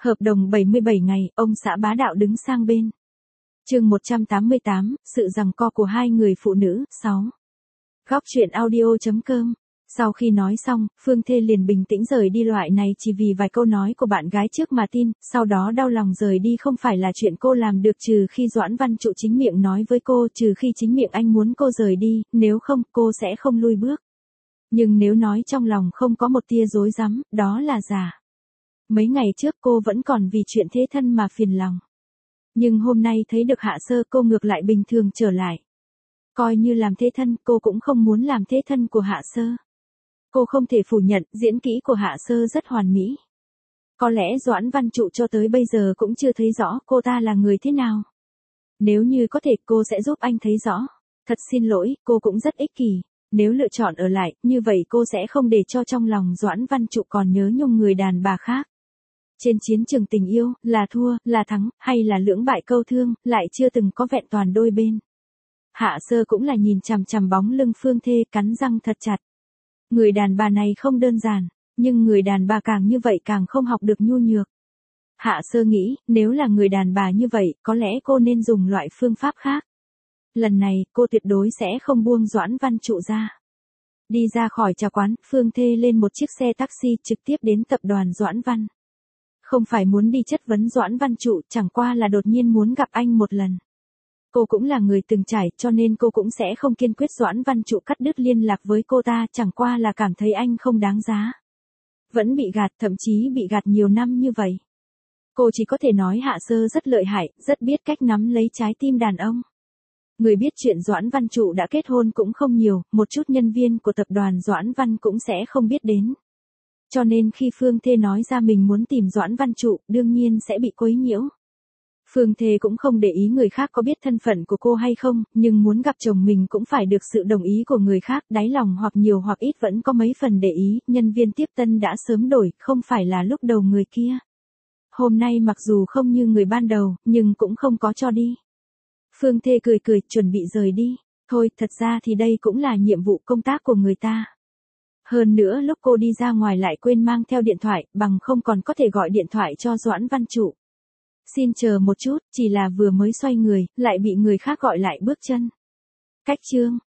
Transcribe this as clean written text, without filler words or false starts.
Hợp đồng 77 ngày, ông xã bá đạo đứng sang bên. Chương 188, sự giằng co của hai người phụ nữ, 6. Góc truyện audio.com. Sau khi nói xong, Phương Thê liền bình tĩnh rời đi, loại này chỉ vì vài câu nói của bạn gái trước mà tin, sau đó đau lòng rời đi không phải là chuyện cô làm được, trừ khi Doãn Văn Trụ chính miệng nói với cô, trừ khi chính miệng anh muốn cô rời đi, nếu không, cô sẽ không lui bước. Nhưng nếu nói trong lòng không có một tia rối rắm, đó là giả. Mấy ngày trước cô vẫn còn vì chuyện thế thân mà phiền lòng. Nhưng hôm nay thấy được Hạ Sơ, cô ngược lại bình thường trở lại. Coi như làm thế thân, cô cũng không muốn làm thế thân của Hạ Sơ. Cô không thể phủ nhận, diễn kỹ của Hạ Sơ rất hoàn mỹ. Có lẽ Doãn Văn Trụ cho tới bây giờ cũng chưa thấy rõ cô ta là người thế nào. Nếu như có thể, cô sẽ giúp anh thấy rõ. Thật xin lỗi, cô cũng rất ích kỷ. Nếu lựa chọn ở lại, như vậy cô sẽ không để cho trong lòng Doãn Văn Trụ còn nhớ nhung người đàn bà khác. Trên chiến trường tình yêu, là thua, là thắng, hay là lưỡng bại câu thương, lại chưa từng có vẹn toàn đôi bên. Hạ Sơ cũng là nhìn chằm chằm bóng lưng Phương Thê, cắn răng thật chặt. Người đàn bà này không đơn giản, nhưng người đàn bà càng như vậy càng không học được nhu nhược. Hạ Sơ nghĩ, nếu là người đàn bà như vậy, có lẽ cô nên dùng loại phương pháp khác. Lần này, cô tuyệt đối sẽ không buông Doãn Văn Trụ ra. Đi ra khỏi trà quán, Phương Thê lên một chiếc xe taxi trực tiếp đến tập đoàn Doãn Văn. Không phải muốn đi chất vấn Doãn Văn Trụ, chẳng qua là đột nhiên muốn gặp anh một lần. Cô cũng là người từng trải, cho nên cô cũng sẽ không kiên quyết Doãn Văn Trụ cắt đứt liên lạc với cô ta, chẳng qua là cảm thấy anh không đáng giá. Vẫn bị gạt, thậm chí bị gạt nhiều năm như vậy. Cô chỉ có thể nói Hạ Sơ rất lợi hại, rất biết cách nắm lấy trái tim đàn ông. Người biết chuyện Doãn Văn Trụ đã kết hôn cũng không nhiều, một chút nhân viên của tập đoàn Doãn Văn cũng sẽ không biết đến. Cho nên khi Phương Thê nói ra mình muốn tìm Doãn Văn Trụ, đương nhiên sẽ bị quấy nhiễu. Phương Thê cũng không để ý người khác có biết thân phận của cô hay không, nhưng muốn gặp chồng mình cũng phải được sự đồng ý của người khác, đáy lòng hoặc nhiều hoặc ít vẫn có mấy phần để ý, nhân viên tiếp tân đã sớm đổi, không phải là lúc đầu người kia. Hôm nay mặc dù không như người ban đầu, nhưng cũng không có cho đi. Phương Thê cười cười, chuẩn bị rời đi. Thôi, thật ra thì đây cũng là nhiệm vụ công tác của người ta. Hơn nữa lúc cô đi ra ngoài lại quên mang theo điện thoại, bằng không còn có thể gọi điện thoại cho Doãn Văn Trụ. Xin chờ một chút, chỉ là vừa mới xoay người, lại bị người khác gọi lại bước chân. Cách chương.